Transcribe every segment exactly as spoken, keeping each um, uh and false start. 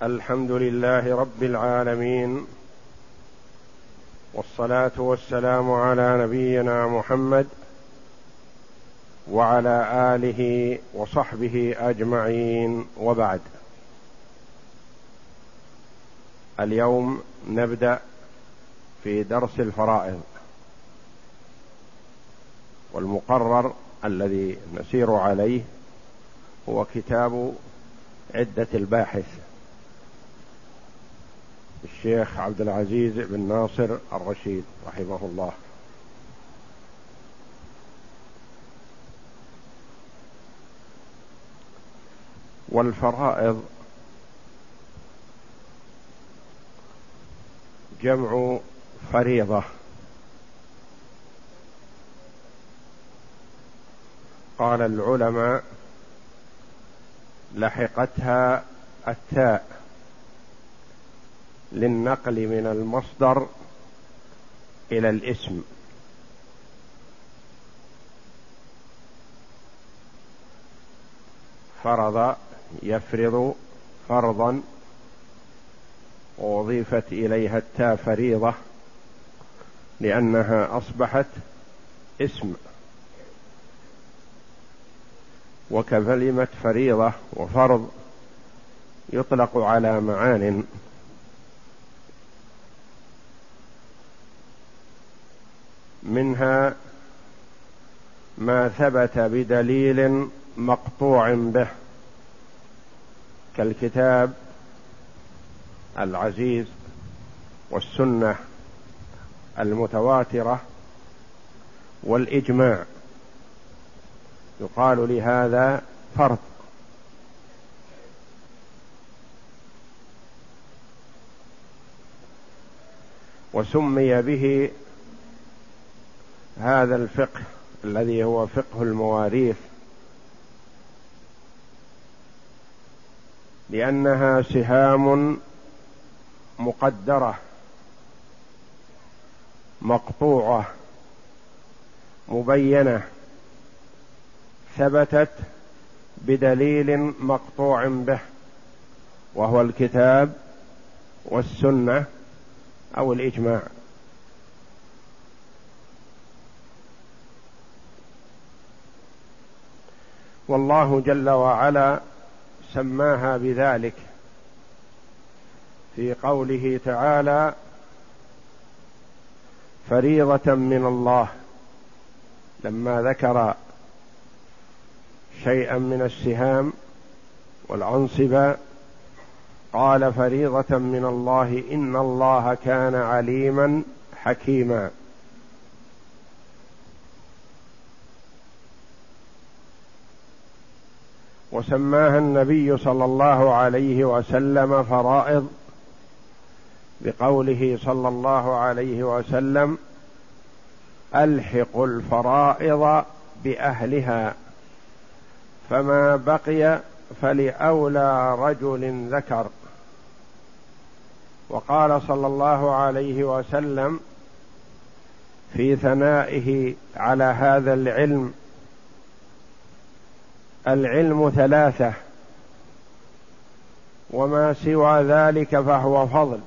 الحمد لله رب العالمين، والصلاة والسلام على نبينا محمد وعلى آله وصحبه أجمعين، وبعد. اليوم نبدأ في درس الفرائض، والمقرر الذي نسير عليه هو كتاب عدة الباحث الشيخ عبد العزيز بن ناصر الرشيد رحمه الله. والفرائض جمع فريضة، قال العلماء لحقتها التاء للنقل من المصدر إلى الاسم، فرض يفرض فرضا، وأضيفت إليها التاء فريضة لأنها أصبحت اسم. وكلمة فريضة وفرض يطلق على معان، منها ما ثبت بدليل مقطوع به كالكتاب العزيز والسنة المتواترة والإجماع، يقال لهذا فرض. وسمي به هذا الفقه الذي هو فقه المواريث لأنها سهام مقدرة مقطوعة مبينة، ثبتت بدليل مقطوع به وهو الكتاب والسنة أو الإجماع. والله جل وعلا سماها بذلك في قوله تعالى: فريضة من الله، لما ذكر شيئا من السهام والأنصبة قال: فريضة من الله إن الله كان عليما حكيما. وسماها النبي صلى الله عليه وسلم فرائض بقوله صلى الله عليه وسلم: ألحقوا الفرائض بأهلها فما بقي فلأولى رجل ذكر. وقال صلى الله عليه وسلم في ثنائه على هذا العلم: العلم ثلاثة وما سوى ذلك فهو فضل،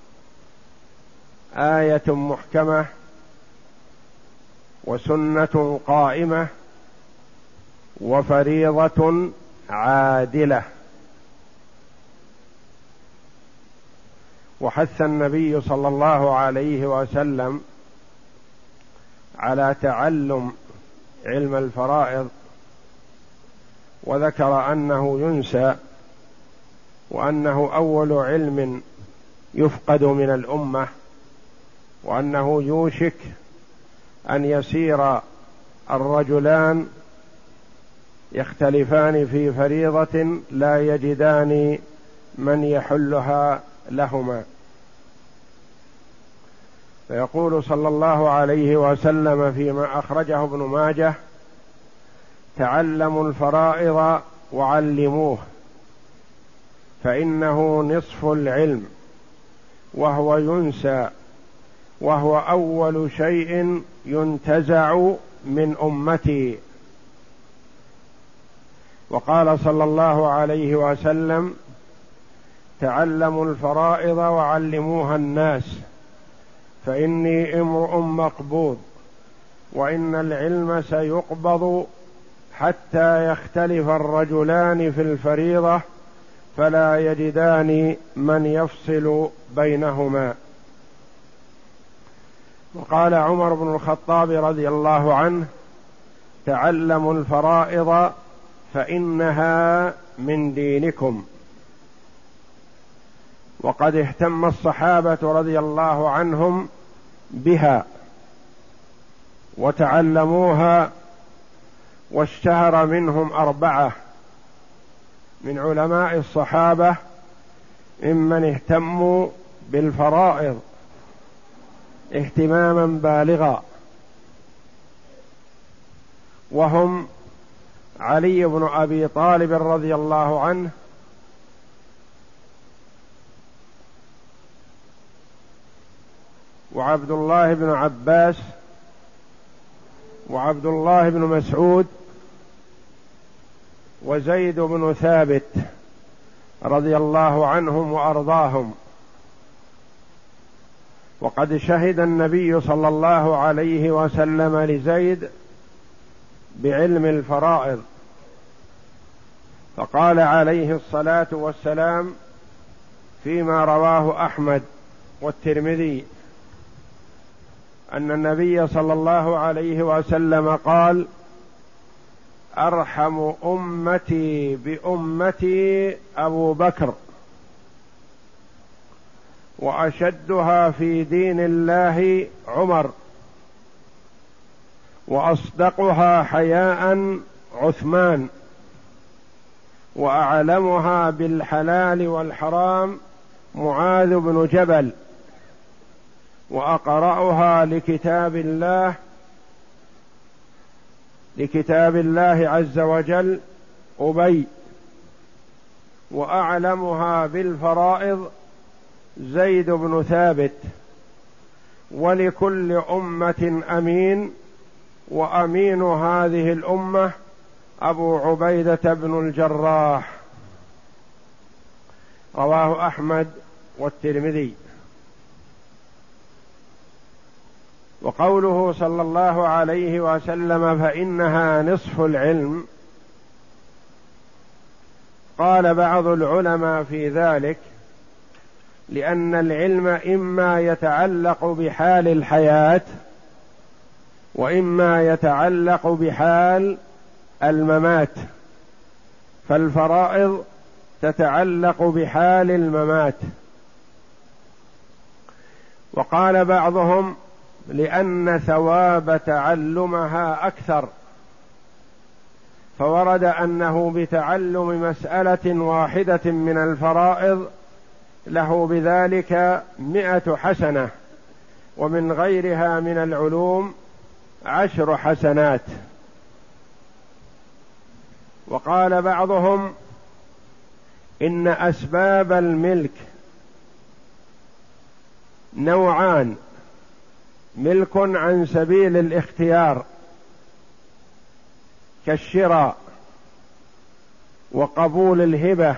آية محكمة وسنة قائمة وفريضة عادلة. وحث النبي صلى الله عليه وسلم على تعلم علم الفرائض، وذكر أنه ينسى، وأنه أول علم يفقد من الأمة، وأنه يوشك أن يسير الرجلان يختلفان في فريضة لا يجدان من يحلها لهما. فيقول صلى الله عليه وسلم فيما أخرجه ابن ماجه: تعلموا الفرائض وعلموه فإنه نصف العلم وهو ينسى وهو أول شيء ينتزع من أمتي. وقال صلى الله عليه وسلم: تعلموا الفرائض وعلموها الناس فإني امرؤ مقبوض، وإن العلم سيقبض حتى يختلف الرجلان في الفريضة فلا يجدان من يفصل بينهما. وقال عمر بن الخطاب رضي الله عنه: تعلموا الفرائض فإنها من دينكم. وقد اهتم الصحابة رضي الله عنهم بها وتعلموها، واشتهر منهم أربعة من علماء الصحابة ممن اهتموا بالفرائض اهتماما بالغا، وهم علي بن أبي طالب رضي الله عنه، وعبد الله بن عباس، وعبد الله بن مسعود، وزيد بن ثابت رضي الله عنهم وأرضاهم. وقد شهد النبي صلى الله عليه وسلم لزيد بعلم الفرائض، فقال عليه الصلاة والسلام فيما رواه أحمد والترمذي أن النبي صلى الله عليه وسلم قال: أرحم أمتي بأمتي أبو بكر، وأشدها في دين الله عمر، وأصدقها حياء عثمان، وأعلمها بالحلال والحرام معاذ بن جبل، وأقرأها لكتاب الله لكتاب الله عز وجل أبي، وأعلمها بالفرائض زيد بن ثابت. ولكل أمة أمين، وأمين هذه الأمة أبو عبيدة بن الجراح. رواه أحمد والترمذي. وقوله صلى الله عليه وسلم فإنها نصف العلم، قال بعض العلماء في ذلك لأن العلم إما يتعلق بحال الحياة، وإما يتعلق بحال الممات، فالفرائض تتعلق بحال الممات. وقال بعضهم لأن ثواب تعلمها أكثر، فورد أنه بتعلم مسألة واحدة من الفرائض له بذلك مئة حسنة، ومن غيرها من العلوم عشر حسنات. وقال بعضهم إن أسباب الملك نوعان: ملك عن سبيل الاختيار كالشراء وقبول الهبة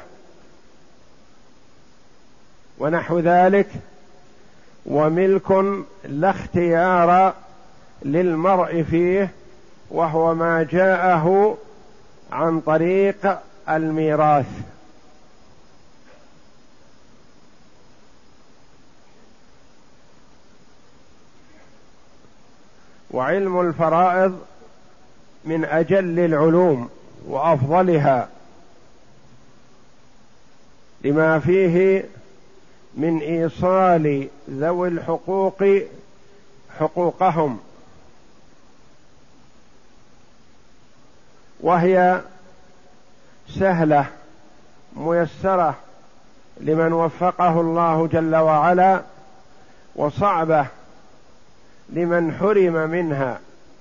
ونحو ذلك، وملك لا اختيار للمرء فيه، وهو ما جاءه عن طريق الميراث. وعلم الفرائض من أجل العلوم وأفضلها، لما فيه من إيصال ذوي الحقوق حقوقهم، وهي سهلة ميسرة لمن وفقه الله جل وعلا، وصعبة لمن حرم منها،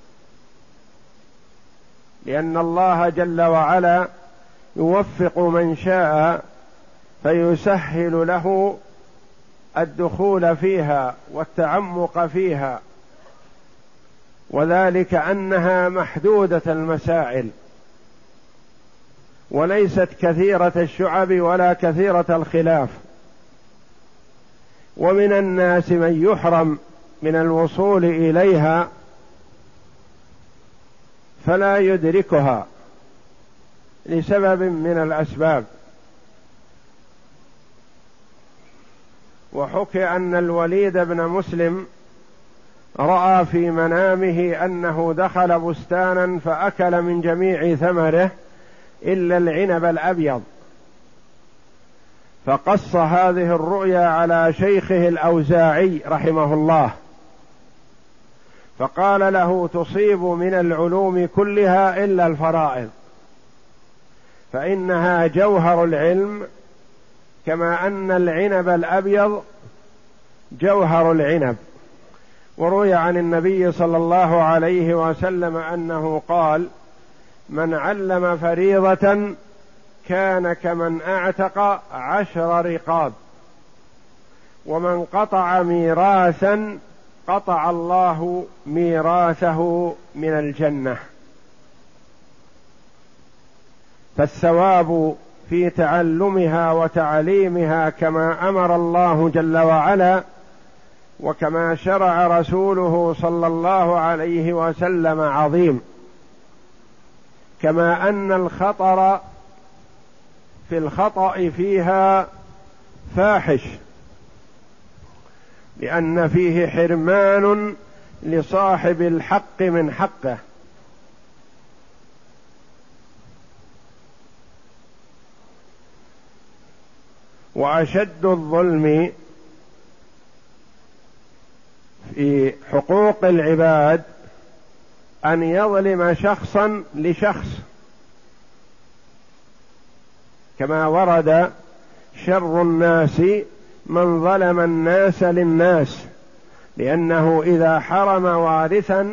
لأن الله جل وعلا يوفق من شاء فيسهل له الدخول فيها والتعمق فيها، وذلك أنها محدودة المسائل وليست كثيرة الشعب ولا كثيرة الخلاف، ومن الناس من يحرم من الوصول إليها فلا يدركها لسبب من الأسباب. وحكي أن الوليد بن مسلم رأى في منامه أنه دخل بستانا فأكل من جميع ثمره إلا العنب الأبيض، فقص هذه الرؤيا على شيخه الأوزاعي رحمه الله، فقال له: تصيب من العلوم كلها إلا الفرائض، فإنها جوهر العلم، كما أن العنب الأبيض جوهر العنب. وروي عن النبي صلى الله عليه وسلم أنه قال: من علم فريضة كان كمن أعتق عشر رقاب، ومن قطع ميراثا قطع الله ميراثه من الجنة. فالثواب في تعلمها وتعليمها كما أمر الله جل وعلا وكما شرع رسوله صلى الله عليه وسلم عظيم، كما أن الخطر في الخطأ فيها فاحش، لأن فيه حرمان لصاحب الحق من حقه. وأشد الظلم في حقوق العباد أن يظلم شخصا لشخص، كما ورد: شر الناس من ظلم الناس للناس، لأنه إذا حرم وارثا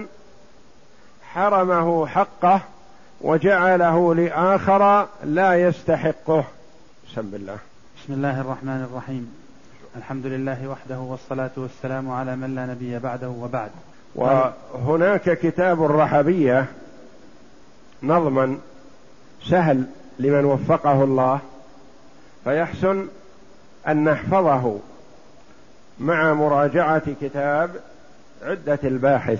حرمه حقه وجعله لآخر لا يستحقه. بسم الله. بسم الله الرحمن الرحيم. الحمد لله وحده، والصلاة والسلام على من لا نبي بعده وبعد. وهناك كتاب الرحبية نظما سهل لمن وفقه الله، فيحسن أن نحفظه مع مراجعة كتاب عدة الباحث،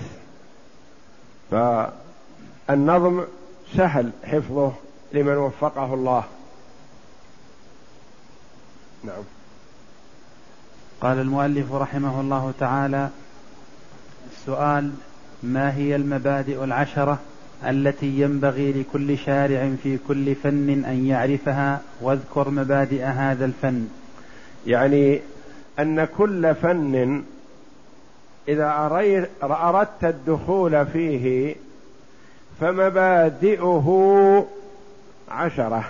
فالنظم سهل حفظه لمن وفقه الله. نعم. قال المؤلف رحمه الله تعالى: السؤال: ما هي المبادئ العشرة التي ينبغي لكل شارع في كل فن أن يعرفها، واذكر مبادئ هذا الفن. يعني أن كل فن إذا أردت الدخول فيه فمبادئه عشرة،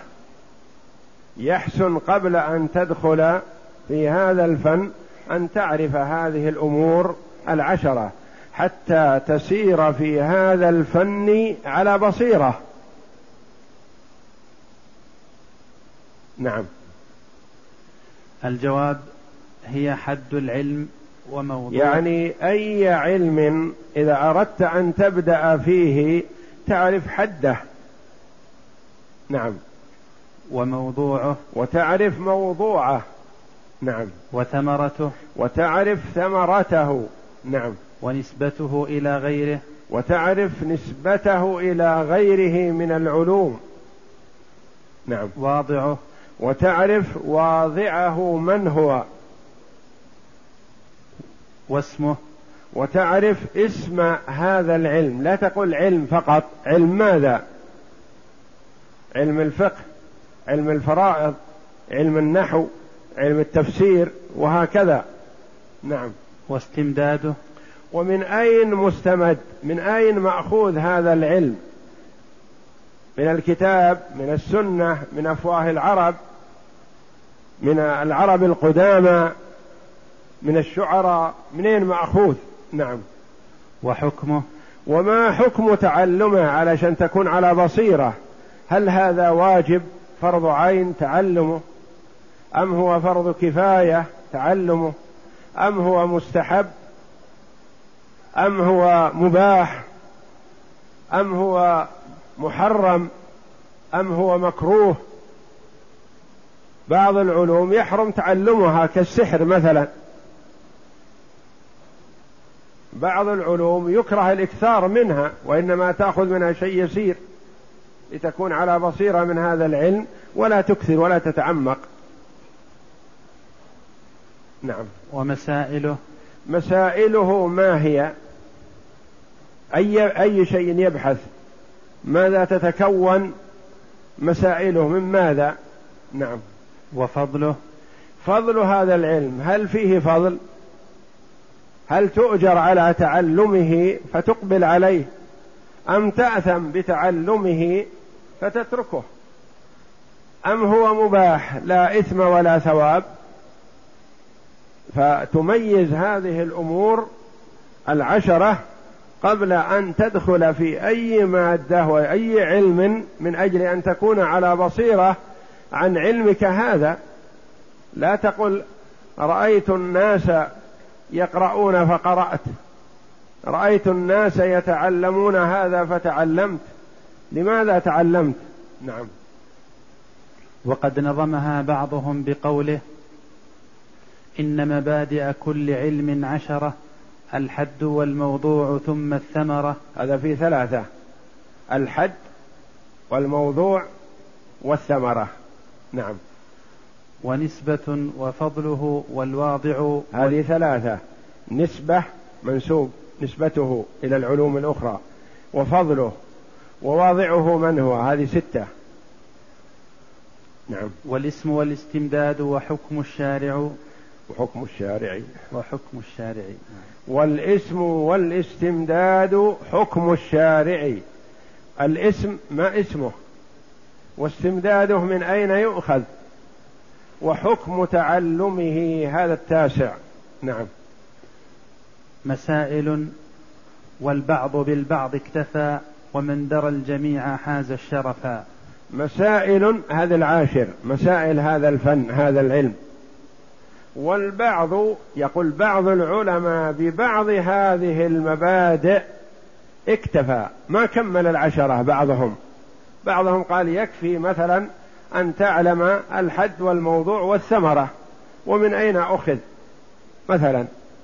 يحسن قبل أن تدخل في هذا الفن أن تعرف هذه الأمور العشرة حتى تسير في هذا الفن على بصيرة. نعم. الجواب: هي حد العلم وموضوع. يعني أي علم إذا أردت أن تبدأ فيه تعرف حده. نعم. وموضوعه. وتعرف موضوعه. نعم. وثمرته. وتعرف ثمرته. نعم. ونسبته إلى غيره. وتعرف نسبته إلى غيره من العلوم. نعم. واضعه. وتعرف واضعه من هو. واسمه. وتعرف اسم هذا العلم، لا تقول علم فقط. علم ماذا؟ علم الفقه، علم الفرائض، علم النحو، علم التفسير، وهكذا. نعم. واستمداده. ومن أين مستمد، من أين مأخوذ هذا العلم؟ من الكتاب، من السنة، من أفواه العرب، من العرب القدامى، من الشعراء، منين مأخوذ؟ نعم. وحكمه. وما حكم تعلمه علشان تكون على بصيرة؟ هل هذا واجب فرض عين تعلمه، أم هو فرض كفاية تعلمه، أم هو مستحب، أم هو مباح، أم هو محرم، أم هو مكروه؟ بعض العلوم يحرم تعلمها كالسحر مثلا، بعض العلوم يكره الإكثار منها، وإنما تأخذ منها شيء يسير لتكون على بصيرة من هذا العلم، ولا تكثر ولا تتعمق. نعم. ومسائله مسائله ما هي؟ أي, أي شيء يبحث، ماذا تتكون مسائله، من ماذا؟ نعم. وفضله فضل هذا العلم، هل فيه فضل؟ هل تؤجر على تعلمه فتقبل عليه، أم تأثم بتعلمه فتتركه، أم هو مباح لا إثم ولا ثواب؟ فتميز هذه الأمور العشرة قبل أن تدخل في أي مادة وأي علم، من أجل أن تكون على بصيرة عن علمك هذا. لا تقل رأيت الناس يقرؤون فقرأت، رأيت الناس يتعلمون هذا فتعلمت. لماذا تعلمت؟ نعم. وقد نظمها بعضهم بقوله: إن مبادئ كل علم عشرة، الحد والموضوع ثم الثمرة. هذا في ثلاثة: الحد والموضوع والثمرة. نعم. ونسبة وفضله والواضع. هذه ثلاثة: نسبة منسوب نسبته إلى العلوم الأخرى، وفضله، وواضعه من هو. هذه ستة. نعم. والاسم والاستمداد وحكم الشارع. وحكم الشارع وحكم الشارع. والاسم والاستمداد حكم الشارع. الاسم ما اسمه، واستمداده من أين يؤخذ، وحكم تعلمه هذا التاسع. نعم. مسائل: والبعض بالبعض اكتفى، ومن درى الجميع حاز الشرفا. مسائل هذا العاشر، مسائل هذا الفن هذا العلم. والبعض، يقول بعض العلماء ببعض هذه المبادئ اكتفى، ما كمل العشرة. بعضهم بعضهم قال يكفي مثلا أن تعلم الحد والموضوع والثمرة ومن أين أخذ مثلا.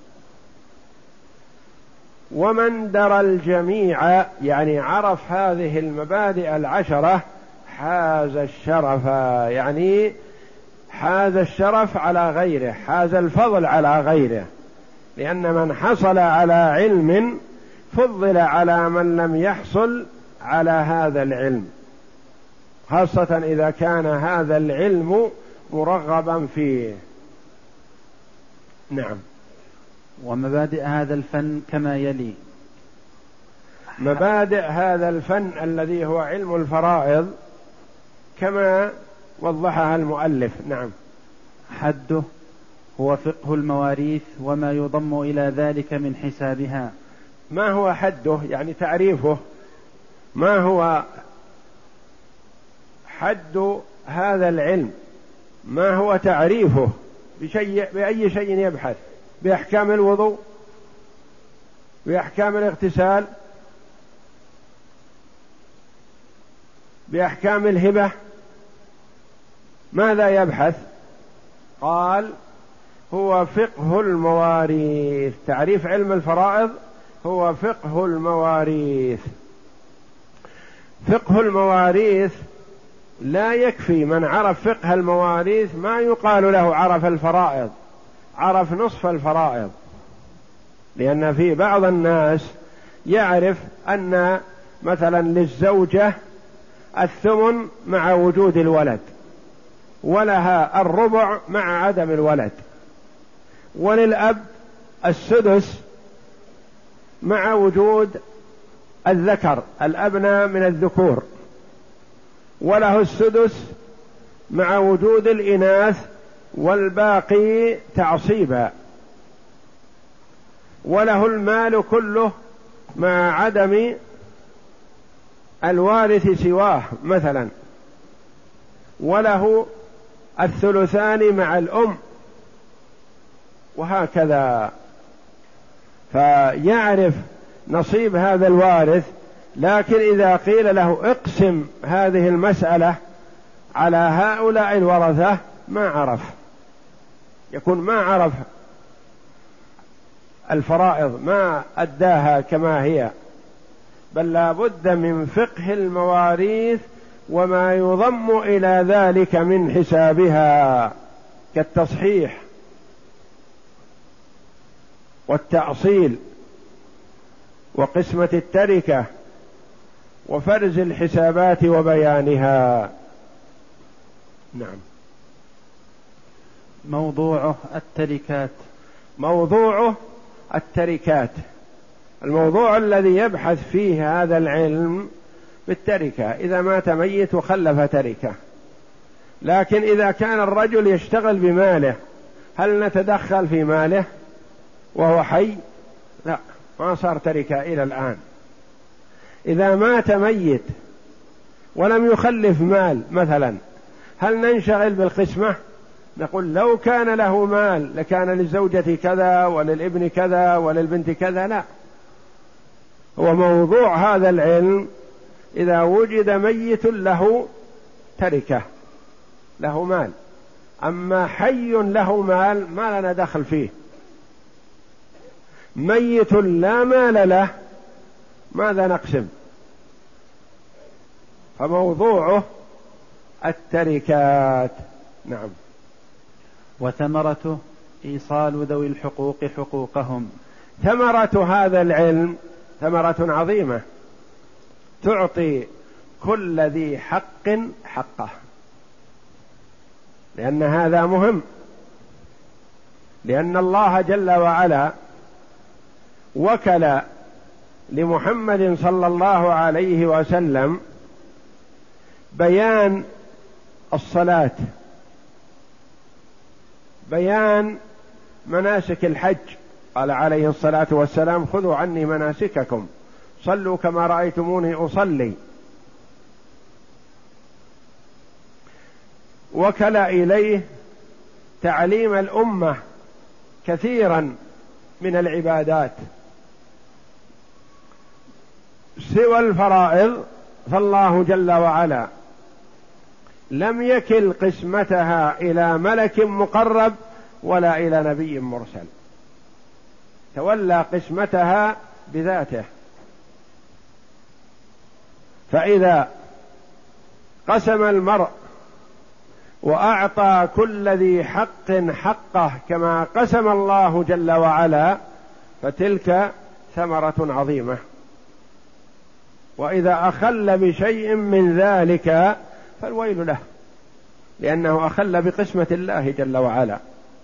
ومن درى الجميع، يعني عرف هذه المبادئ العشرة، حاز الشرف، يعني حاز الشرف على غيره، حاز الفضل على غيره، لأن من حصل على علم فضل على من لم يحصل على هذا العلم، خاصة إذا كان هذا العلم مرغبا فيه. نعم. ومبادئ هذا الفن كما يلي: مبادئ هذا الفن الذي هو علم الفرائض كما وضحها المؤلف. نعم. حده هو فقه المواريث وما يضم إلى ذلك من حسابها. ما هو حده؟ يعني تعريفه. ما هو حد هذا العلم؟ ما هو تعريفه؟ بشيء بأي شيء يبحث؟ بأحكام الوضوء، بأحكام الاغتسال، بأحكام الهبة، ماذا يبحث؟ قال هو فقه المواريث. تعريف علم الفرائض هو فقه المواريث. فقه المواريث لا يكفي من عرف فقه المواريث، ما يقال له عرف الفرائض، عرف نصف الفرائض، لأن في بعض الناس يعرف أن مثلا للزوجة الثمن مع وجود الولد، ولها الربع مع عدم الولد، وللأب السدس مع وجود الذكر الأبناء من الذكور، وله السدس مع وجود الإناث والباقي تعصيبا، وله المال كله مع عدم الوارث سواه مثلا، وله الثلثان مع الأم، وهكذا. فيعرف نصيب هذا الوارث، لكن إذا قيل له اقسم هذه المسألة على هؤلاء الورثة ما عرف، يكون ما عرف الفرائض ما أداها كما هي، بل لا بد من فقه المواريث وما يضم إلى ذلك من حسابها كالتصحيح والتأصيل وقسمة التركة وفرز الحسابات وبيانها. نعم. موضوعه التركات. موضوعه التركات، الموضوع الذي يبحث فيه هذا العلم بالتركة، إذا مات ميت وخلف تركة. لكن إذا كان الرجل يشتغل بماله هل نتدخل في ماله وهو حي؟ لا، ما صار تركة إلى الآن. إذا مات ميت ولم يخلف مال مثلا هل ننشغل بالقسمة؟ نقول لو كان له مال لكان للزوجة كذا وللابن كذا وللبنت كذا. لا، هو موضوع هذا العلم إذا وجد ميت له تركة له مال، أما حي له مال ما لنا دخل فيه. ميت لا مال له ماذا نقسم؟ فموضوعه التركات. نعم. وثمرته إيصال ذوي الحقوق حقوقهم. ثمرة هذا العلم ثمرة عظيمة، تعطي كل ذي حق حقه، لأن هذا مهم، لأن الله جل وعلا وكل لمحمد صلى الله عليه وسلم بيان الصلاة، بيان مناسك الحج. قال عليه الصلاة والسلام: خذوا عني مناسككم صلوا كما رأيتموني أصلي. وكل إليه تعليم الأمة كثيرا من العبادات سوى الفرائض، فالله جل وعلا لم يكل قسمتها إلى ملك مقرب ولا إلى نبي مرسل، تولى قسمتها بذاته. فإذا قسم المرء وأعطى كل ذي حق حقه كما قسم الله جل وعلا فتلك ثمرة عظيمة. وإذا أخل بشيء من ذلك فالويل له، لأنه أخل بقسمة الله جل وعلا.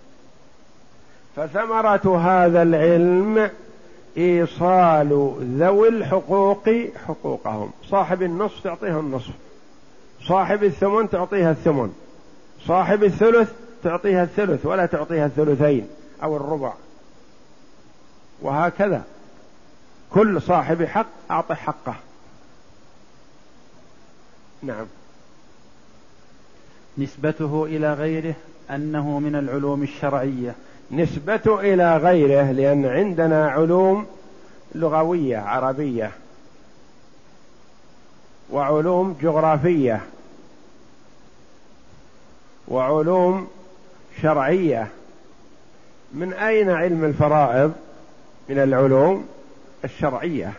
فثمرة هذا العلم إيصال ذوي الحقوق حقوقهم، صاحب النصف تعطيه النصف، صاحب الثمن تعطيها الثمن، صاحب الثلث تعطيها الثلث ولا تعطيها الثلثين أو الربع، وهكذا كل صاحب حق أعطي حقه. نعم. نسبته إلى غيره أنه من العلوم الشرعية. نسبته إلى غيره لأن عندنا علوم لغوية عربية وعلوم جغرافية وعلوم شرعية. من أين علم الفرائض؟ من العلوم الشرعية،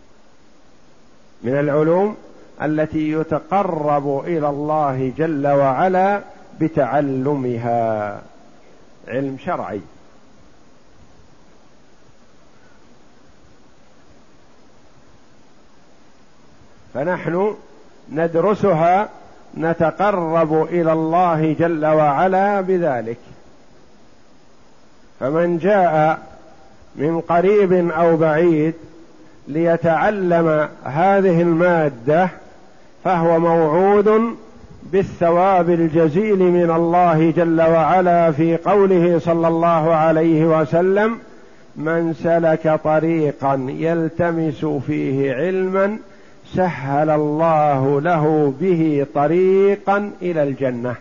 من العلوم التي يتقرب إلى الله جل وعلا بتعلمها، علم شرعي. فنحن ندرسها نتقرب إلى الله جل وعلا بذلك. فمن جاء من قريب أو بعيد ليتعلم هذه المادة فهو موعود بالثواب الجزيل من الله جل وعلا في قوله صلى الله عليه وسلم: من سلك طريقا يلتمس فيه علما سهل الله له به طريقا إلى الجنة.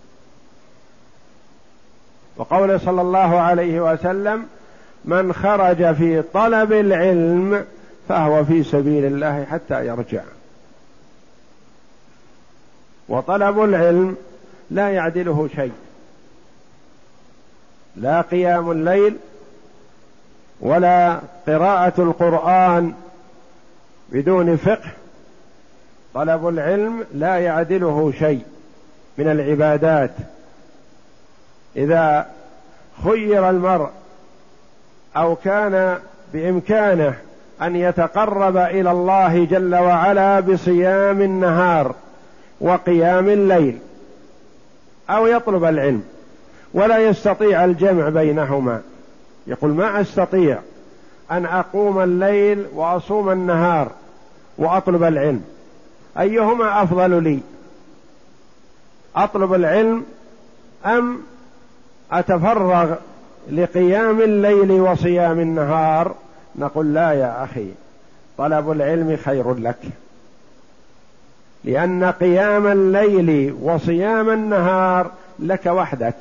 وقوله صلى الله عليه وسلم: من خرج في طلب العلم فهو في سبيل الله حتى يرجع. وطلب العلم لا يعدله شيء، لا قيام الليل ولا قراءة القرآن بدون فقه، طلب العلم لا يعدله شيء من العبادات. إذا خير المرء أو كان بإمكانه أن يتقرب إلى الله جل وعلا بصيام النهار وقيام الليل، أو يطلب العلم ولا يستطيع الجمع بينهما، يقول ما أستطيع أن أقوم الليل وأصوم النهار وأطلب العلم، أيهما أفضل لي؟ أطلب العلم أم أتفرغ لقيام الليل وصيام النهار؟ نقول لا يا أخي، طلب العلم خير لك، لأن قيام الليل وصيام النهار لك وحدك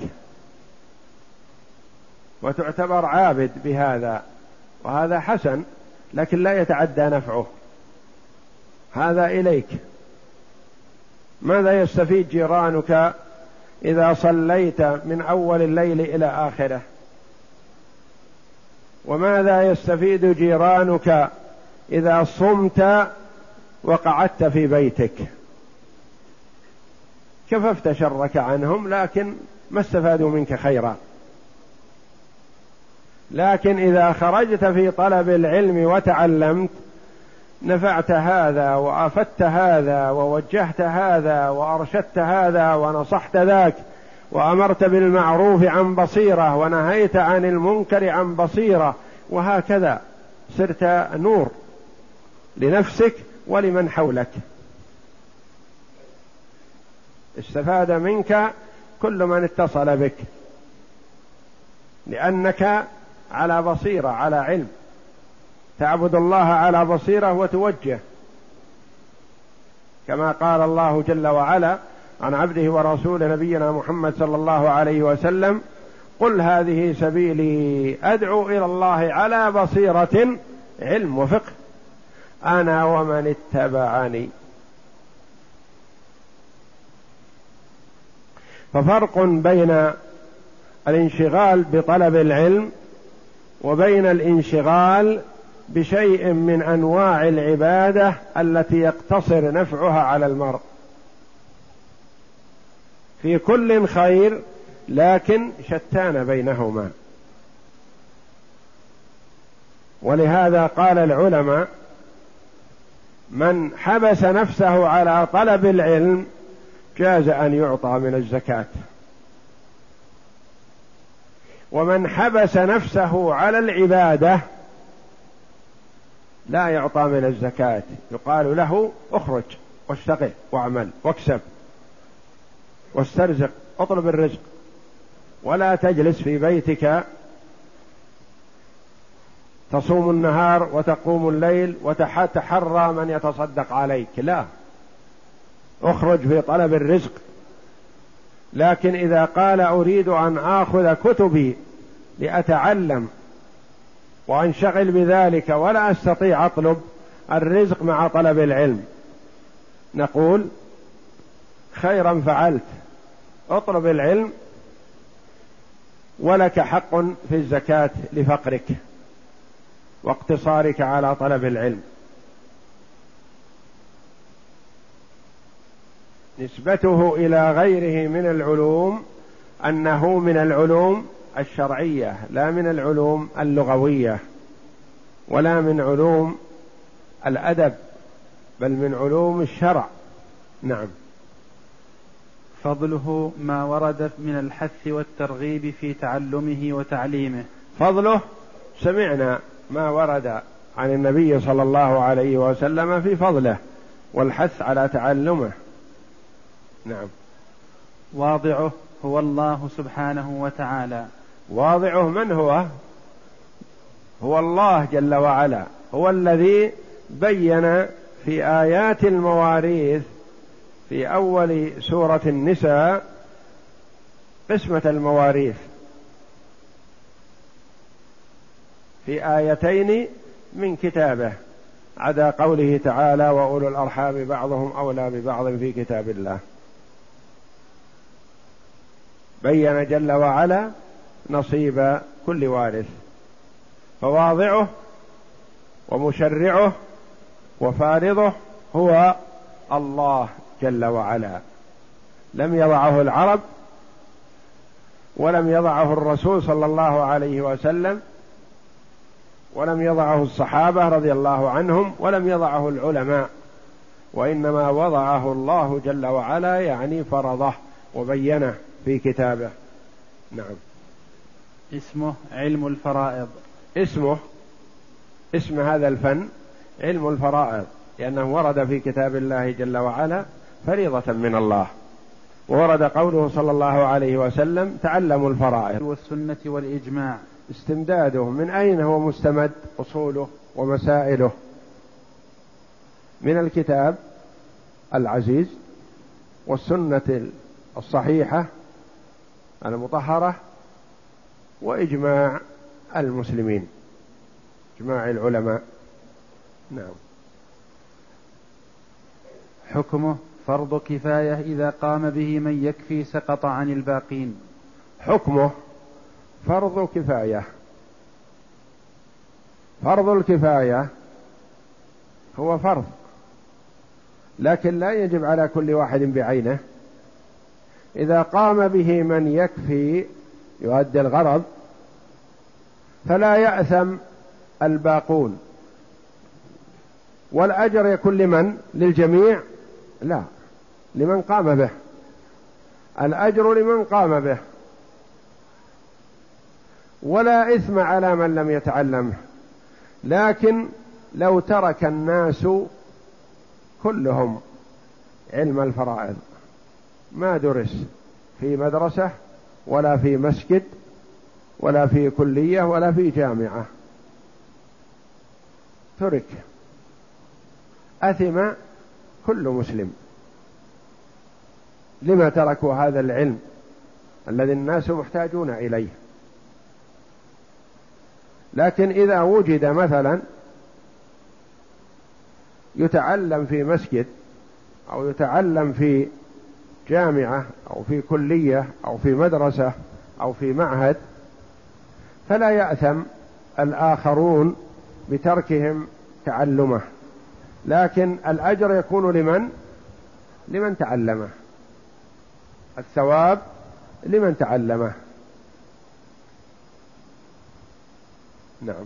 وتعتبر عابد بهذا، وهذا حسن، لكن لا يتعدى نفعه، هذا إليك. ماذا يستفيد جيرانك إذا صليت من أول الليل إلى آخره؟ وماذا يستفيد جيرانك إذا صمت وقعدت في بيتك؟ كففت شرك عنهم، لكن ما استفادوا منك خيرا. لكن إذا خرجت في طلب العلم وتعلمت، نفعت هذا وأفدت هذا ووجهت هذا وأرشدت هذا ونصحت ذاك، وأمرت بالمعروف عن بصيرة ونهيت عن المنكر عن بصيرة، وهكذا صرت نور لنفسك ولمن حولك. استفاد منك كل من اتصل بك، لأنك على بصيرة، على علم، تعبد الله على بصيرة وتوجه، كما قال الله جل وعلا عن عبده ورسوله نبينا محمد صلى الله عليه وسلم: قل هذه سبيلي أدعو إلى الله على بصيرة، علم وفقه، أنا ومن اتبعني. ففرق بين الانشغال بطلب العلم وبين الانشغال بشيء من أنواع العبادة التي يقتصر نفعها على المرء. في كل خير، لكن شتان بينهما. ولهذا قال العلماء: من حبس نفسه على طلب العلم جاز أن يعطى من الزكاة، ومن حبس نفسه على العبادة لا يعطى من الزكاة، يقال له: اخرج واشتغل واعمل واكسب واسترزق، اطلب الرزق، ولا تجلس في بيتك تصوم النهار وتقوم الليل وتحرى من يتصدق عليك، لا، اخرج في طلب الرزق. لكن إذا قال: أريد أن آخذ كتبي لأتعلم وأنشغل بذلك ولا أستطيع أطلب الرزق مع طلب العلم، نقول: خيرا فعلت، اطلب العلم ولك حق في الزكاة لفقرك واقتصارك على طلب العلم. نسبته إلى غيره من العلوم أنه من العلوم الشرعية، لا من العلوم اللغوية ولا من علوم الأدب، بل من علوم الشرع. نعم. فضله ما ورد من الحث والترغيب في تعلمه وتعليمه. فضله سمعنا ما ورد عن النبي صلى الله عليه وسلم في فضله والحث على تعلمه. نعم. واضعه هو الله سبحانه وتعالى. واضعه من هو؟ هو الله جل وعلا، هو الذي بين في آيات المواريث في أول سورة النساء قسمة المواريث في آيتين من كتابه، عدا قوله تعالى: وأولو الأرحام بعضهم أولى ببعض في كتاب الله. بين جل وعلا نصيب كل وارث، فواضعه ومشرعه وفارضه هو الله جل وعلا، لم يضعه العرب ولم يضعه الرسول صلى الله عليه وسلم ولم يضعه الصحابة رضي الله عنهم ولم يضعه العلماء، وإنما وضعه الله جل وعلا، يعني فرضه وبينه في كتابه. نعم. اسمه علم الفرائض. اسمه اسم هذا الفن علم الفرائض، لأنه ورد في كتاب الله جل وعلا فريضة من الله، وورد قوله صلى الله عليه وسلم تعلموا الفرائض. والسنة والإجماع. استمداده من أين هو مستمد؟ أصوله ومسائله من الكتاب العزيز والسنة الصحيحة المطهرة وإجماع المسلمين، إجماع العلماء. نعم. حكمه فرض كفاية إذا قام به من يكفي سقط عن الباقين. حكمه فرض كفاية. فرض الكفاية هو فرض، لكن لا يجب على كل واحد بعينه. إذا قام به من يكفي يؤدي الغرض فلا يأثم الباقون، والأجر يكون لمن؟ للجميع؟ لا، لمن قام به. الأجر لمن قام به، ولا إثم على من لم يتعلمه. لكن لو ترك الناس كلهم علم الفرائض، ما درس في مدرسة ولا في مسجد ولا في كلية ولا في جامعة، ترك، أثم كل مسلم. لما تركوا هذا العلم الذي الناس محتاجون إليه؟ لكن إذا وجد مثلا يتعلم في مسجد أو يتعلم في جامعة أو في كلية أو في مدرسة أو في معهد، فلا يأثم الآخرون بتركهم تعلمه، لكن الأجر يكون لمن؟ لمن تعلمه، الثواب لمن تعلمه. نعم.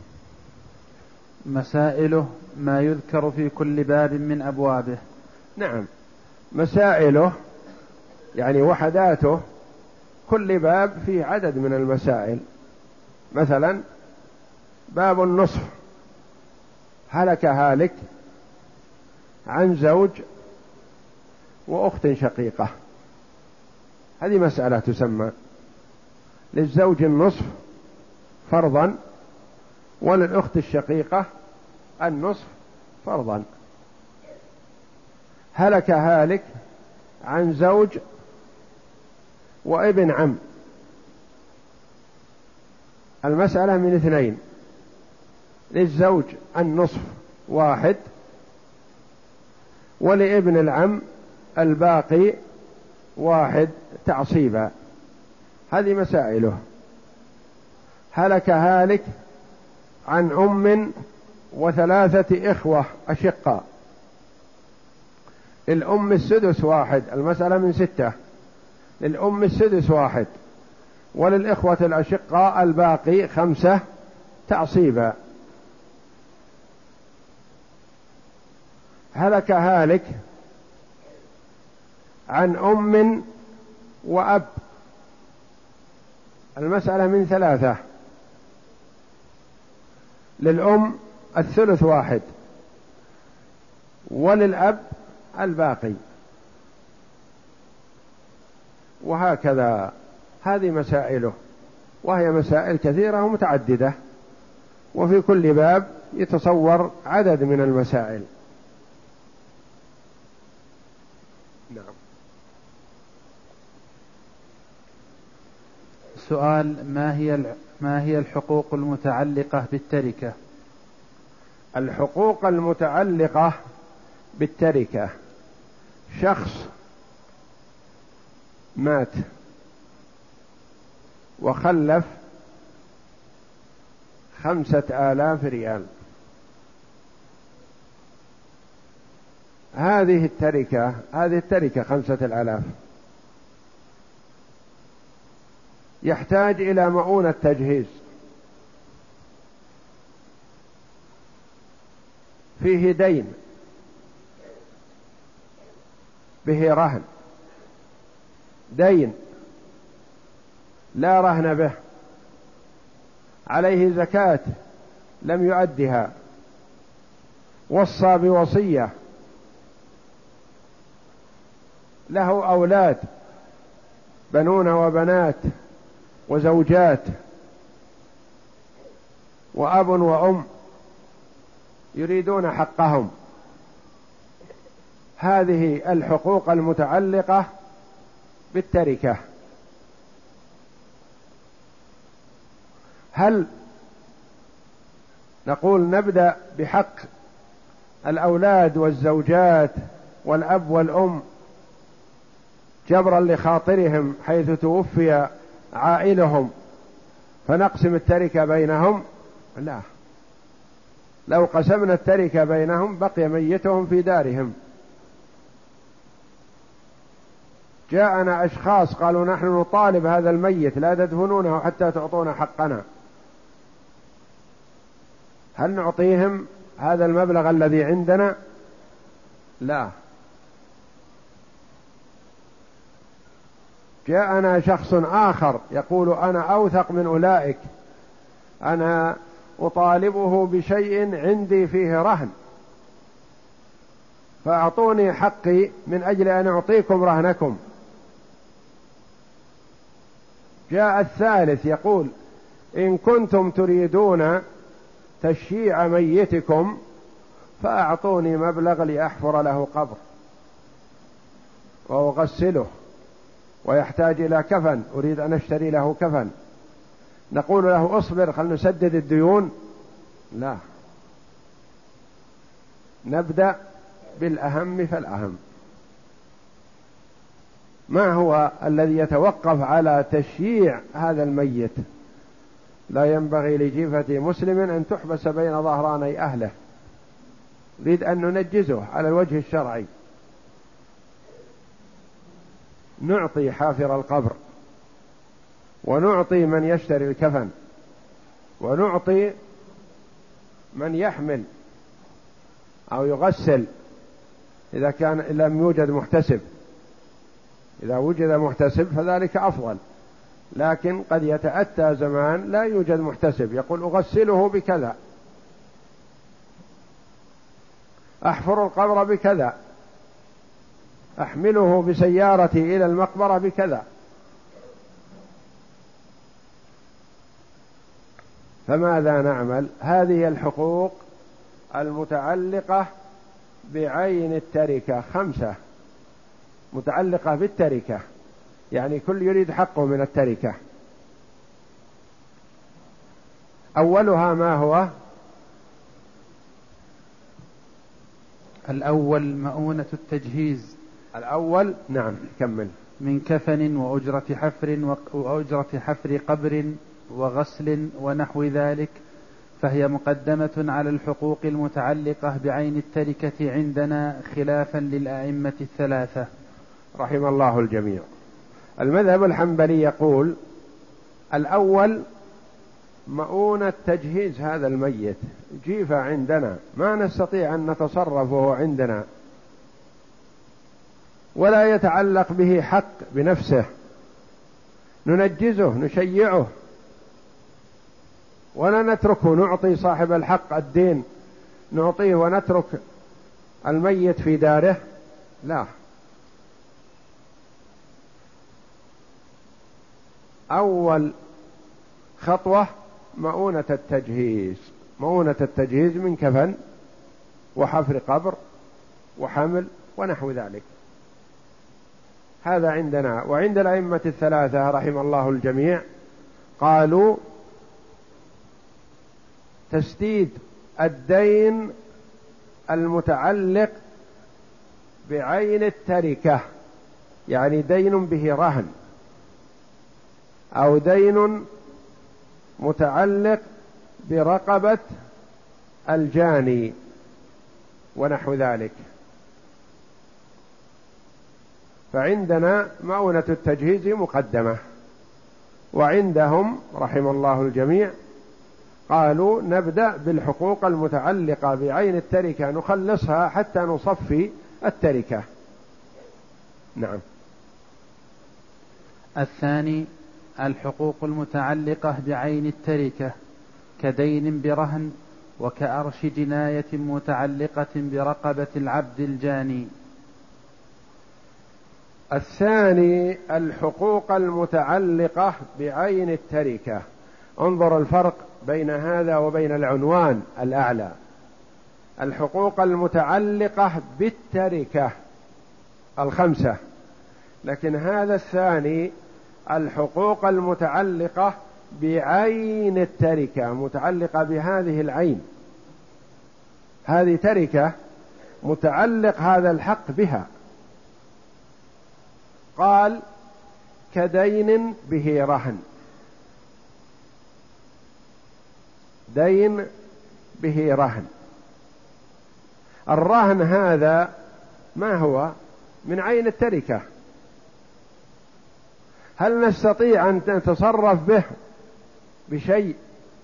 مسائله ما يذكر في كل باب من أبوابه. نعم، مسائله يعني وحداته، كل باب فيه عدد من المسائل. مثلا باب النصف، هلك هالك عن زوج وأخت شقيقة، هذه مسألة تسمى للزوج النصف فرضا وللأخت الشقيقة النصف فرضا. هلك هالك عن زوج وابن عم، المسألة من اثنين، للزوج النصف واحد ولابن العم الباقي واحد تعصيبا، هذه مسائله. هلك هالك عن أم وثلاثة إخوة أشقاء، للأم السدس واحد، المسألة من ستة، للأم السدس واحد وللإخوة الأشقاء الباقي خمسة تعصيبا. هلك هالك عن أم وأب، المسألة من ثلاثة، للأم الثلث واحد وللأب الباقي، وهكذا. هذه مسائله، وهي مسائل كثيرة ومتعددة، وفي كل باب يتصور عدد من المسائل. نعم. سؤال: ما هي ما هي الحقوق المتعلقة بالتركة؟ الحقوق المتعلقة بالتركة، شخص مات وخلف خمسة آلاف ريال. هذه التركة هذه التركة خمسة الآلاف، يحتاج إلى مؤونة تجهيز، فيه دين به رهن، دين لا رهن به، عليه زكاة لم يؤدها، وصى بوصية، له أولاد بنون وبنات وزوجات وأب وأم يريدون حقهم. هذه الحقوق المتعلقة بالتركة. هل نقول نبدأ بحق الأولاد والزوجات والأب والأم جبرا لخاطرهم حيث توفي عائلهم فنقسم التركة بينهم؟ لا، لو قسمنا التركة بينهم بقي ميتهم في دارهم. جاءنا أشخاص قالوا نحن نطالب هذا الميت لا تدفنونه حتى تعطونا حقنا، هل نعطيهم هذا المبلغ الذي عندنا؟ لا. جاءنا شخص آخر يقول أنا أوثق من أولئك، أنا أطالبه بشيء عندي فيه رهن فأعطوني حقي من أجل أن أعطيكم رهنكم. جاء الثالث يقول إن كنتم تريدون تشييع ميتكم فأعطوني مبلغ لأحفر له قبر وأغسله ويحتاج إلى كفن، أريد أن أشتري له كفن. نقول له أصبر خل نسدد الديون؟ لا، نبدأ بالأهم فالأهم. ما هو الذي يتوقف على تشييع هذا الميت؟ لا ينبغي لجيفة مسلم أن تحبس بين ظهراني أهله، نريد أن ننجزه على الوجه الشرعي. نعطي حافر القبر، ونعطي من يشتري الكفن، ونعطي من يحمل أو يغسل إذا كان لم يوجد محتسب. إذا وجد محتسب فذلك أفضل، لكن قد يتأتى زمان لا يوجد محتسب، يقول أغسله بكذا، أحفر القبر بكذا، أحمله بسيارتي إلى المقبرة بكذا. فماذا نعمل؟ هذه الحقوق المتعلقة بعين التركة خمسة، متعلقة بالتركة، يعني كل يريد حقه من التركة. أولها ما هو؟ الأول مؤونة التجهيز. الأول نعم كمل. من كفن وأجرة حفر وأجرة حفر قبر وغسل ونحو ذلك، فهي مقدمة على الحقوق المتعلقة بعين التركة عندنا خلافا للأئمة الثلاثة رحم الله الجميع. المذهب الحنبلي يقول الأول مؤونة تجهيز هذا الميت، جيفة عندنا ما نستطيع أن نتصرفه عندنا، ولا يتعلق به حق بنفسه، ننجزه نشيعه ولا نتركه، نعطي صاحب الحق الدين نعطيه ونترك الميت في داره؟ لا. أول خطوة مؤونة التجهيز. مؤونة التجهيز من كفن وحفر قبر وحمل ونحو ذلك. هذا عندنا. وعند الأئمة الثلاثة رحم الله الجميع قالوا تسديد الدين المتعلق بعين التركة، يعني دين به رهن أو دين متعلق برقبة الجاني ونحو ذلك. فعندنا مؤونة التجهيز مقدمة، وعندهم رحم الله الجميع قالوا نبدأ بالحقوق المتعلقة بعين التركة نخلصها حتى نصفي التركة. نعم. الثاني الحقوق المتعلقة بعين التركة كدين برهن وكأرش جناية متعلقة برقبة العبد الجاني. الثاني الحقوق المتعلقة بعين التركة. انظر الفرق بين هذا وبين العنوان الأعلى. الحقوق المتعلقة بالتركة الخمسة، لكن هذا الثاني الحقوق المتعلقة بعين التركة، متعلقة بهذه العين، هذه تركة متعلق هذا الحق بها. قال كدين به رهن، دين به رهن. الرهن هذا ما هو؟ من عين التركة. هل نستطيع أن نتصرف به بشيء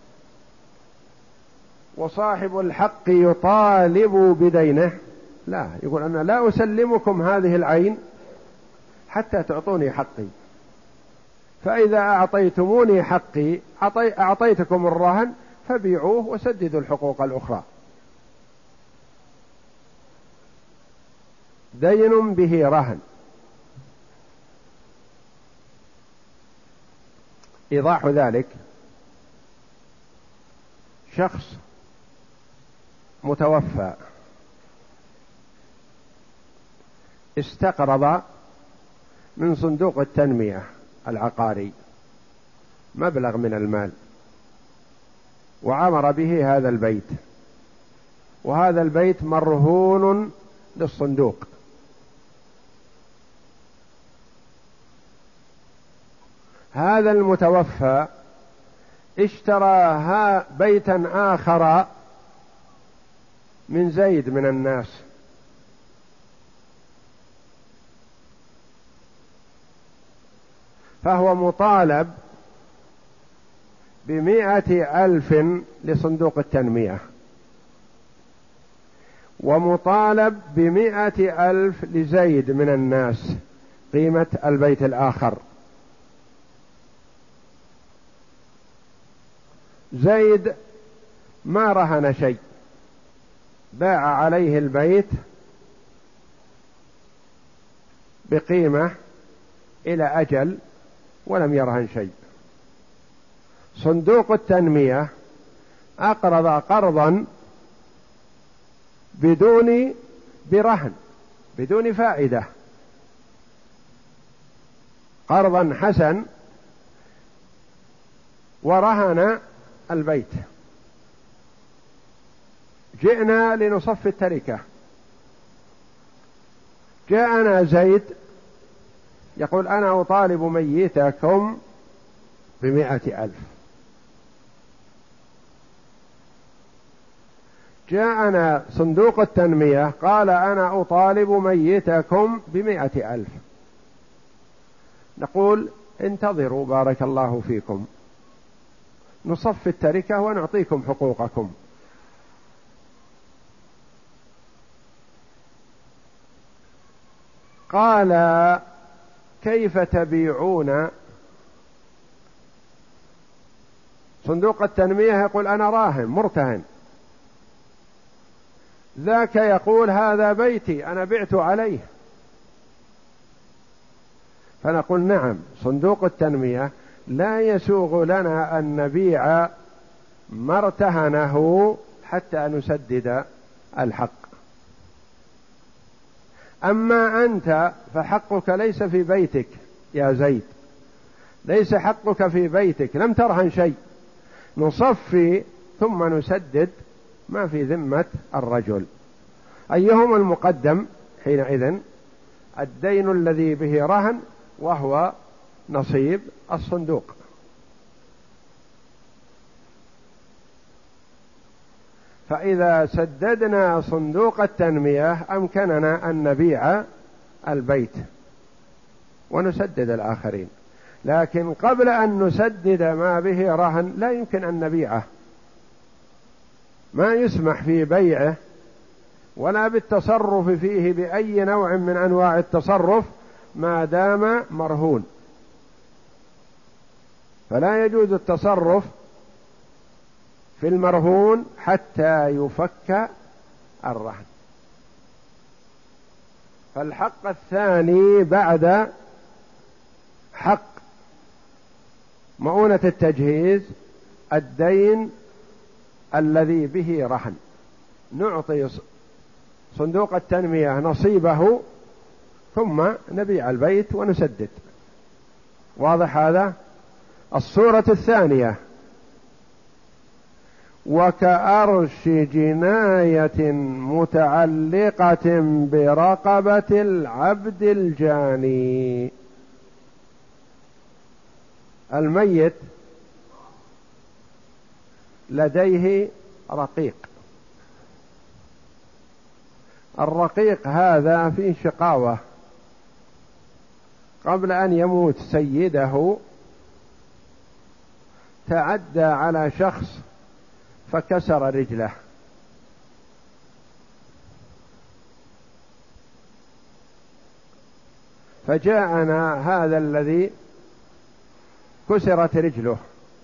وصاحب الحق يطالب بدينه؟ لا، يقول أنا لا أسلمكم هذه العين حتى تعطوني حقي، فإذا أعطيتموني حقي أعطيتكم الرهن فبيعوه وسددوا الحقوق الأخرى. دين به رهن. إيضاح ذلك: شخص متوفى استقرض من صندوق التنمية العقاري مبلغ من المال وعمر به هذا البيت، وهذا البيت مرهون للصندوق. هذا المتوفى اشترى بيتا آخر من زيد من الناس، فهو مطالب بمائة ألف لصندوق التنمية، ومطالب بمائة ألف لزيد من الناس قيمة البيت الآخر. زيد ما رهن شيء، باع عليه البيت بقيمة إلى أجل ولم يرهن شيء. صندوق التنمية أقرض قرضا بدون برهن، بدون فائدة، قرضا حسن، ورهن البيت. جئنا لنصفي التركة، جاءنا زيد يقول أنا أطالب ميتكم بمائة ألف. جاءنا صندوق التنمية قال أنا أطالب ميتكم بمائة ألف. نقول انتظروا بارك الله فيكم، نصفي التركة ونعطيكم حقوقكم. قال كيف تبيعون؟ صندوق التنمية يقول أنا راهن مرتهن، ذاك يقول هذا بيتي أنا بعت عليه. فنقول نعم، صندوق التنمية لا يسوغ لنا أن نبيع ما ارتهنه حتى نسدد الحق. أما أنت فحقك ليس في بيتك يا زيد، ليس حقك في بيتك، لم ترهن شيء، نصفي ثم نسدد ما في ذمة الرجل. أيهما المقدم حينئذ؟ الدين الذي به رهن وهو نصيب الصندوق. فإذا سددنا صندوق التنمية أمكننا أن نبيع البيت ونسدد الآخرين، لكن قبل أن نسدد ما به رهن لا يمكن أن نبيعه، ما يسمح في بيعه ولا بالتصرف فيه بأي نوع من أنواع التصرف ما دام مرهون، فلا يجوز التصرف في المرهون حتى يفك الرهن. فالحق الثاني بعد حق مؤونة التجهيز الدين الذي به رهن، نعطي صندوق التنمية نصيبه ثم نبيع البيت ونسدد. واضح هذا؟ الصورة الثانية: وكأرش جناية متعلقة برقبة العبد الجاني. الميت لديه رقيق، الرقيق هذا فيه شقاوة، قبل أن يموت سيده تعدى على شخص فكسر رجله، فجاءنا هذا الذي كسرت رجله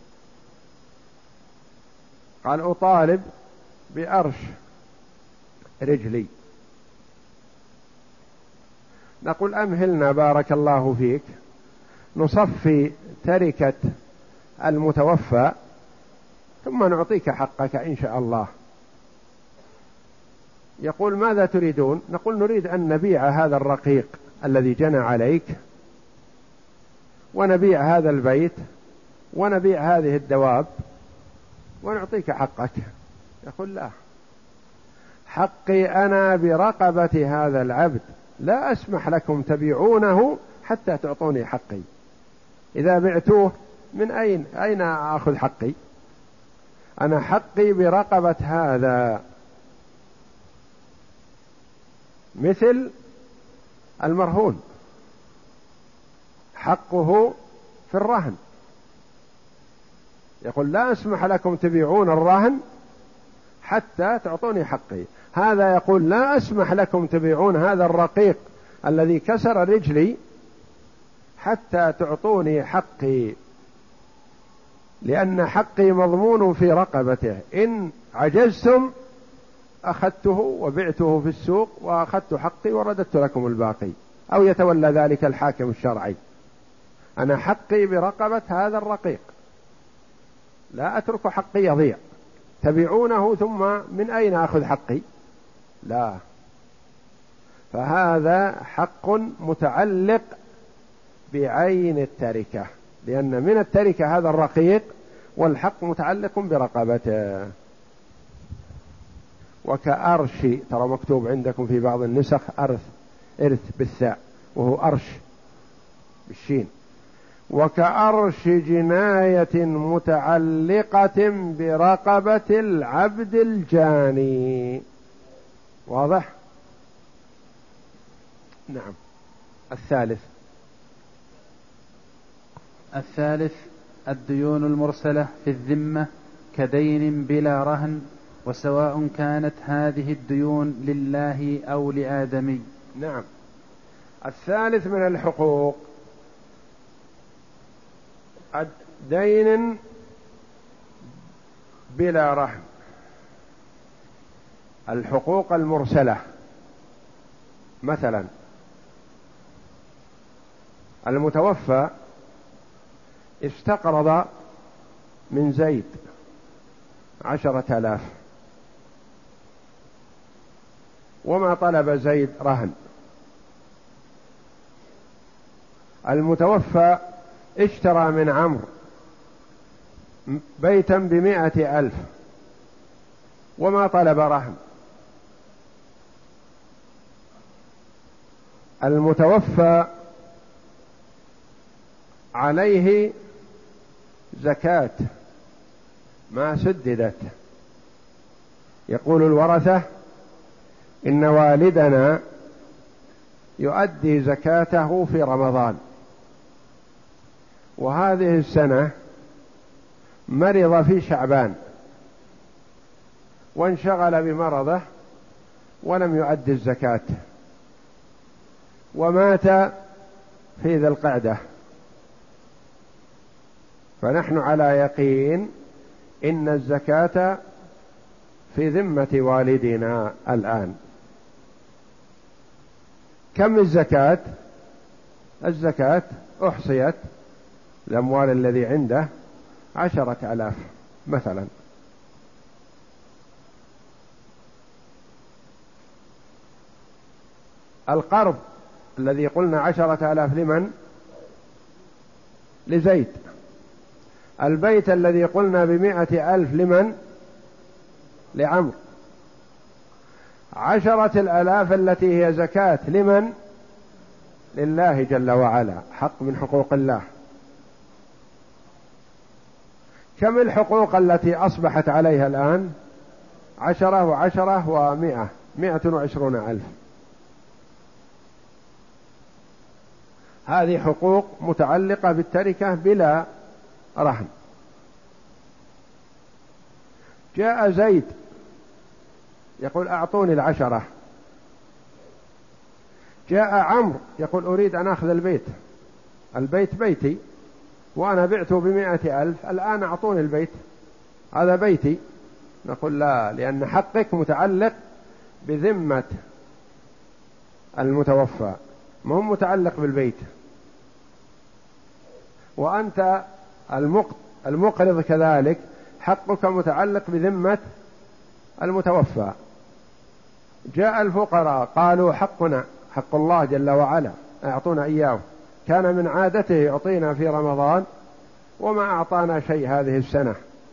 قال أطالب بأرش رجلي. نقول أمهلنا بارك الله فيك، نصفي تركة المتوفى ثم نعطيك حقك إن شاء الله. يقول ماذا تريدون؟ نقول نريد أن نبيع هذا الرقيق الذي جنى عليك، ونبيع هذا البيت، ونبيع هذه الدواب، ونعطيك حقك. يقول لا، حقي أنا برقبة هذا العبد، لا أسمح لكم تبيعونه حتى تعطوني حقي. إذا بعتوه من أين أين أخذ حقي؟ أنا حقي برقبة هذا، مثل المرهون حقه في الرهن. يقول لا أسمح لكم تبيعون الرهن حتى تعطوني حقي. هذا يقول لا أسمح لكم تبيعون هذا الرقيق الذي كسر رجلي حتى تعطوني حقي، لأن حقي مضمون في رقبته، إن عجزتم أخذته وبعته في السوق وأخذت حقي ورددت لكم الباقي، أو يتولى ذلك الحاكم الشرعي. أنا حقي برقبة هذا الرقيق، لا أترك حقي يضيع. تبيعونه ثم من أين أخذ حقي؟ لا، فهذا حق متعلق بعين التركة، لأن من التركة هذا الرقيق والحق متعلق برقبته. وكأرش، ترى مكتوب عندكم في بعض النسخ أرث، إرث بالثاء وهو أرش بالشين. وكأرش جناية متعلقة برقبة العبد الجاني. واضح؟ نعم. الثالث الثالث الديون المرسلة في الذمة كدين بلا رهن، وسواء كانت هذه الديون لله أو لآدمي. نعم. الثالث من الحقوق الدين بلا رهن، الحقوق المرسلة. مثلا المتوفى استقرض من زيد عشرة آلاف وما طلب زيد رهن. المتوفى اشترى من عمرو بيتا بمائة ألف وما طلب رهن. المتوفى عليه زكاة ما سددت، يقول الورثة إن والدنا يؤدي زكاته في رمضان، وهذه السنة مرض في شعبان وانشغل بمرضه ولم يؤدي الزكاة، ومات في ذي القعدة، فنحن على يقين إن الزكاة في ذمة والدنا الآن. كم الزكاة؟ الزكاة أحصيت الأموال الذي عنده عشرة آلاف مثلا، القرض الذي قلنا عشرة آلاف لمن؟ لزيد. البيت الذي قلنا بمائة ألف لمن؟ لعمرو. عشرة الآلاف التي هي زكاة لمن؟ لله جل وعلا، حق من حقوق الله. كم الحقوق التي أصبحت عليها الآن؟ عشرة وعشرة ومائة، مائة وعشرون ألف. هذه حقوق متعلقة بالتركة بلا رهن. جاء زيد يقول أعطوني العشرة، جاء عمرو يقول أريد أن أخذ البيت، البيت بيتي وأنا بعته بمائة ألف، الآن أعطوني البيت، هذا بيتي. نقول لا، لأن حقك متعلق بذمة المتوفى، ما هو متعلق بالبيت، وأنت المقرض كذلك حقك متعلق بذمة المتوفى. جاء الفقراء قالوا حقنا حق الله جل وعلا أعطونا إياه، كان من عادته يعطينا في رمضان وما أعطانا شيء هذه السنة،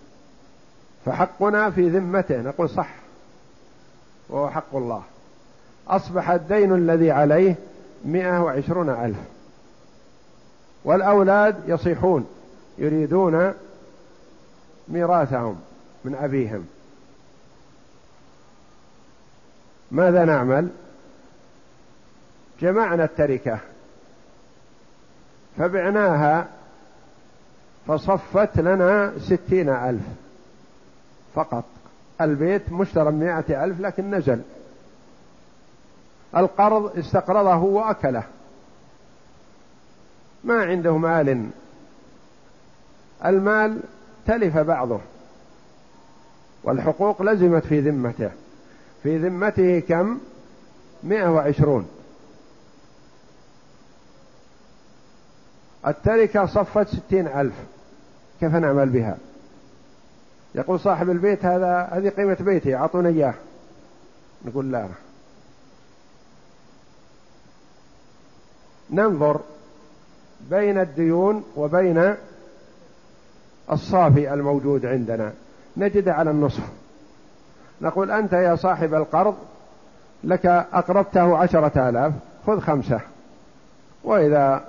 فحقنا في ذمته. نقول صح، وهو حق الله. أصبح الدين الذي عليه مئة وعشرون ألف، والأولاد يصيحون يريدون ميراثهم من أبيهم. ماذا نعمل؟ جمعنا التركة فبعناها فصفت لنا ستين ألف فقط. البيت مشترى مئة ألف لكن نزل. القرض استقرضه وأكله، ما عنده مال، المال تلف بعضه، والحقوق لزمت في ذمته. في ذمته كم؟ مئة وعشرون. التركة صفت ستين ألف، كيف نعمل بها؟ يقول صاحب البيت هذا هذه قيمة بيتي أعطوني إياه. نقول لا، ننظر بين الديون وبين الصافي الموجود عندنا نجد على النصف. نقول أنت يا صاحب القرض لك أقرضته عشرة آلاف، خذ خمسة، وإذا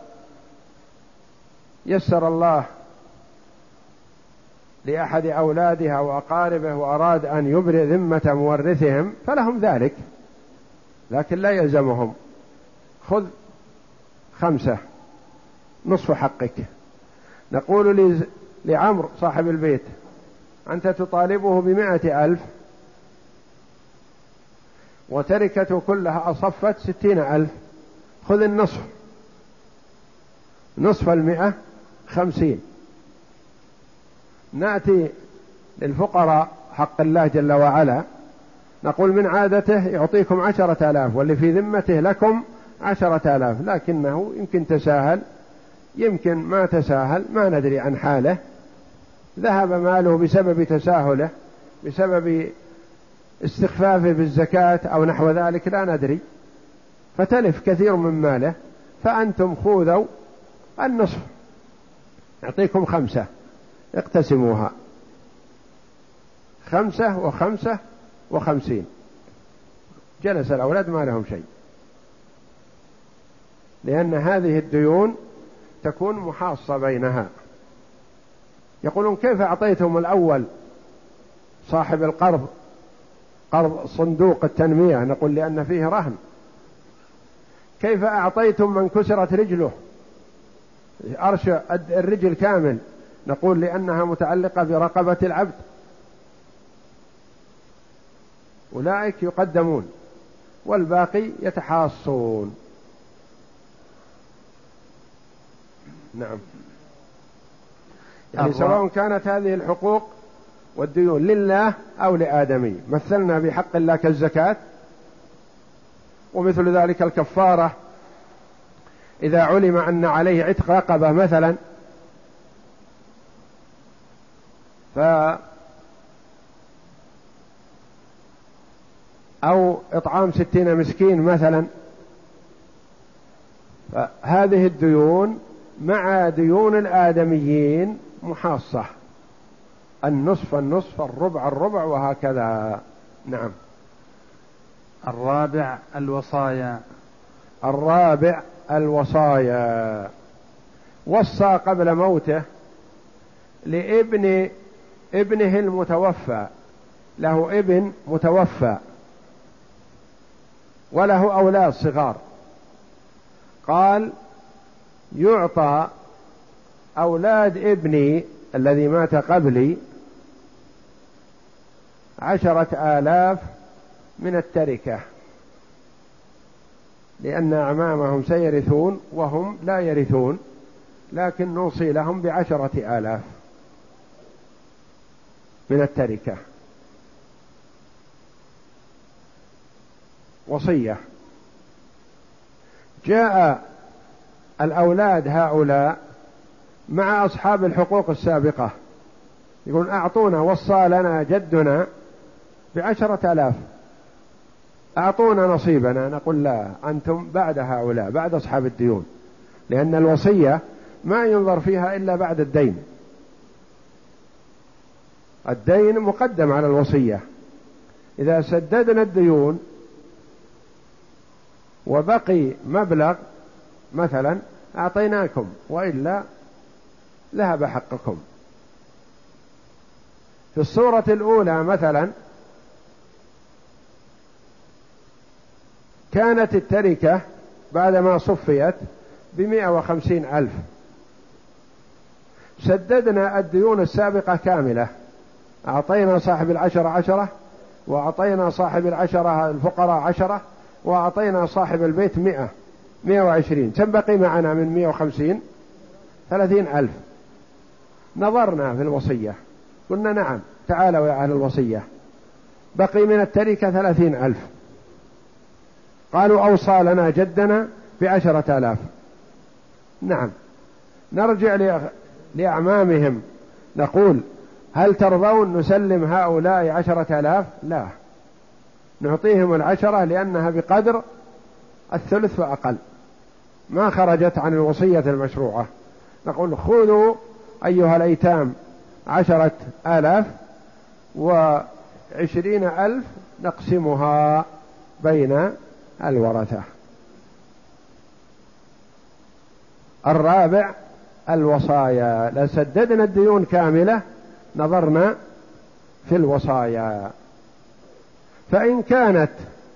يسر الله لأحد أولادها أو أقاربه وأراد أن يبرئ ذمة مورثهم فلهم ذلك، لكن لا يلزمهم. خذ خمسة، نصف حقك. نقول لعمرو صاحب البيت أنت تطالبه بمائة ألف وتركته كلها أصفت ستين ألف، خذ النصف، نصف المئة خمسين. نأتي للفقراء حق الله جل وعلا نقول من عادته يعطيكم عشرة آلاف واللي في ذمته لكم عشرة آلاف، لكنه يمكن تساهل يمكن ما تساهل، ما ندري عن حاله، ذهب ماله بسبب تساهله، بسبب استخفافه بالزكاة أو نحو ذلك، لا ندري، فتلف كثير من ماله. فأنتم خذوا النصف، أعطيكم خمسة اقتسموها، خمسة وخمسة وخمسين. جلس الأولاد ما لهم شيء، لأن هذه الديون تكون محاصة بينها. يقولون كيف أعطيتهم الأول صاحب القرض قرض صندوق التنمية نقول لأن فيه رهن. كيف أعطيتم من كسرت رجله أرش الرجل كامل؟ نقول لأنها متعلقة برقبة العبد. أولئك يقدمون والباقي يتحاصون. نعم، يعني سواء كانت هذه الحقوق والديون لله أو لآدمي. مثلنا بحق الله كالزكاة، ومثل ذلك الكفارة إذا علم أن عليه عتق رقبة مثلا، ف أو إطعام ستين مسكين مثلا، فهذه الديون مع ديون الآدميين محاصة، النصف النصف، الربع الربع، وهكذا. نعم. الرابع الوصايا. الرابع الوصايا. وصى قبل موته لابن ابنه المتوفى، له ابن متوفى وله أولاد صغار، قال يعطى أولاد ابني الذي مات قبلي عشرة آلاف من التركة، لأن أعمامهم سيرثون وهم لا يرثون، لكن نوصي لهم بعشرة آلاف من التركة وصية. جاء الأولاد هؤلاء مع أصحاب الحقوق السابقة يقول أعطونا، وصى لنا جدنا بعشرة آلاف، أعطونا نصيبنا. نقول لا، أنتم بعد هؤلاء، بعد أصحاب الديون، لأن الوصية ما ينظر فيها إلا بعد الدين. الدين مقدم على الوصية. إذا سددنا الديون وبقي مبلغ مثلا أعطيناكم، وإلا ذهب حقكم. في الصورة الأولى مثلا كانت التركة بعدما صفيت بمئة وخمسين ألف، سددنا الديون السابقة كاملة، أعطينا صاحب العشرة عشرة، وأعطينا صاحب العشرة الفقراء عشرة، وأعطينا صاحب البيت مئة، مئة وعشرين، كم بقي معنا من مئة وخمسين؟ ثلاثين ألف. نظرنا في الوصية قلنا نعم، تعالوا يا أهل الوصية، بقي من التركة ثلاثين ألف. قالوا أوصى لنا جدنا بعشرة آلاف. نعم، نرجع لأعمامهم نقول هل ترضون نسلم هؤلاء عشرة آلاف؟ لا، نعطيهم العشرة لأنها بقدر الثلث فأقل، ما خرجت عن الوصية المشروعة. نقول خذوا أيها الأيتام عشرة آلاف وعشرين ألف نقسمها بين الورثة. الرابع الوصايا. لسددنا الديون كاملة نظرنا في الوصايا، فإن كانت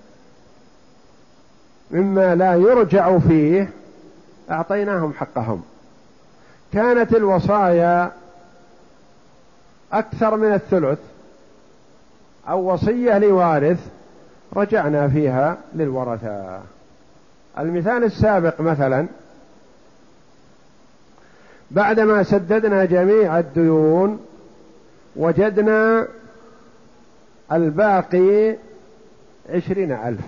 مما لا يرجع فيه أعطيناهم حقهم. كانت الوصايا أكثر من الثلث أو وصية لوارث رجعنا فيها للورثة. المثال السابق مثلا بعدما سددنا جميع الديون وجدنا الباقي عشرين ألف،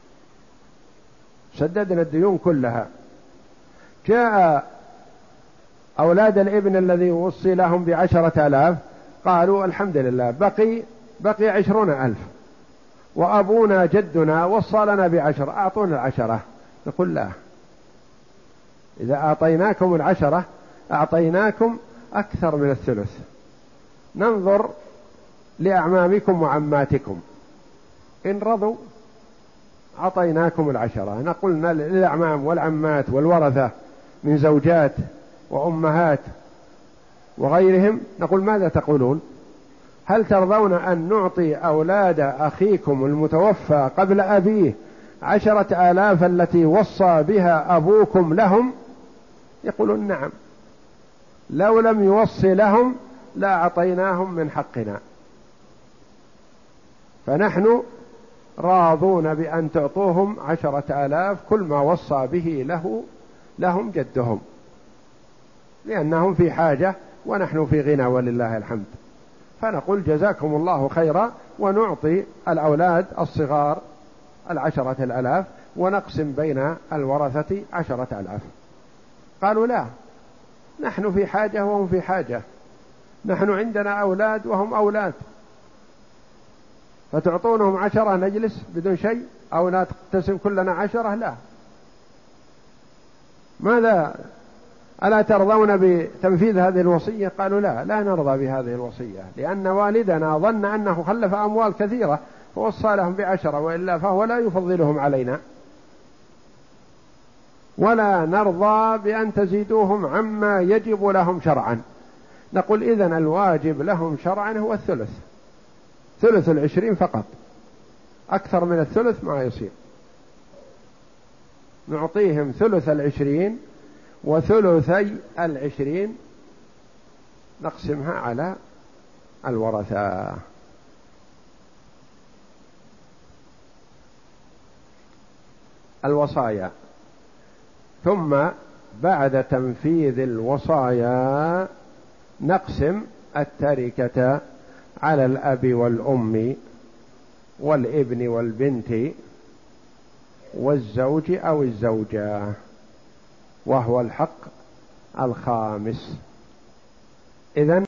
سددنا الديون كلها. جاء أولاد الابن الذي وصي لهم بعشرة آلاف قالوا الحمد لله بقي بقي عشرون ألف، وأبونا جدنا وصى لنا بعشرة، أعطونا العشرة. نقول لا، إذا أعطيناكم العشرة أعطيناكم أكثر من الثلث. ننظر لأعمامكم وعماتكم، إن رضوا أعطيناكم العشرة. نقول للأعمام والعمات والورثة من زوجات وأمهات وغيرهم، نقول ماذا تقولون؟ هل ترضون أن نعطي أولاد أخيكم المتوفى قبل أبيه عشرة آلاف التي وصى بها أبوكم لهم؟ يقولون نعم، لو لم يوصي لهم لا أعطيناهم من حقنا، فنحن راضون بأن تعطوهم عشرة آلاف كل ما وصى به له لهم جدهم، لأنهم في حاجة ونحن في غنى ولله الحمد. فنقول جزاكم الله خيرا، ونعطي الأولاد الصغار العشرة الألاف ونقسم بين الورثة عشرة ألاف. قالوا لا، نحن في حاجة وهم في حاجة، نحن عندنا أولاد وهم أولاد، فتعطونهم عشرة نجلس بدون شيء، أو نقسم كلنا عشرة؟ لا. ماذا؟ ألا ترضون بتنفيذ هذه الوصية؟ قالوا لا، لا نرضى بهذه الوصية، لأن والدنا ظن أنه خلف أموال كثيرة فوصى لهم بعشرة، وإلا فهو لا يفضلهم علينا، ولا نرضى بأن تزيدوهم عما يجب لهم شرعا. نقول إذن الواجب لهم شرعا هو الثلث، ثلث العشرين فقط، أكثر من الثلث ما يصير. نعطيهم ثلث العشرين وثلثي العشرين نقسمها على الورثة. الوصايا. ثم بعد تنفيذ الوصايا نقسم التركة على الأب والأم والابن والبنت والزوج أو الزوجة، وهو الحق الخامس. إذن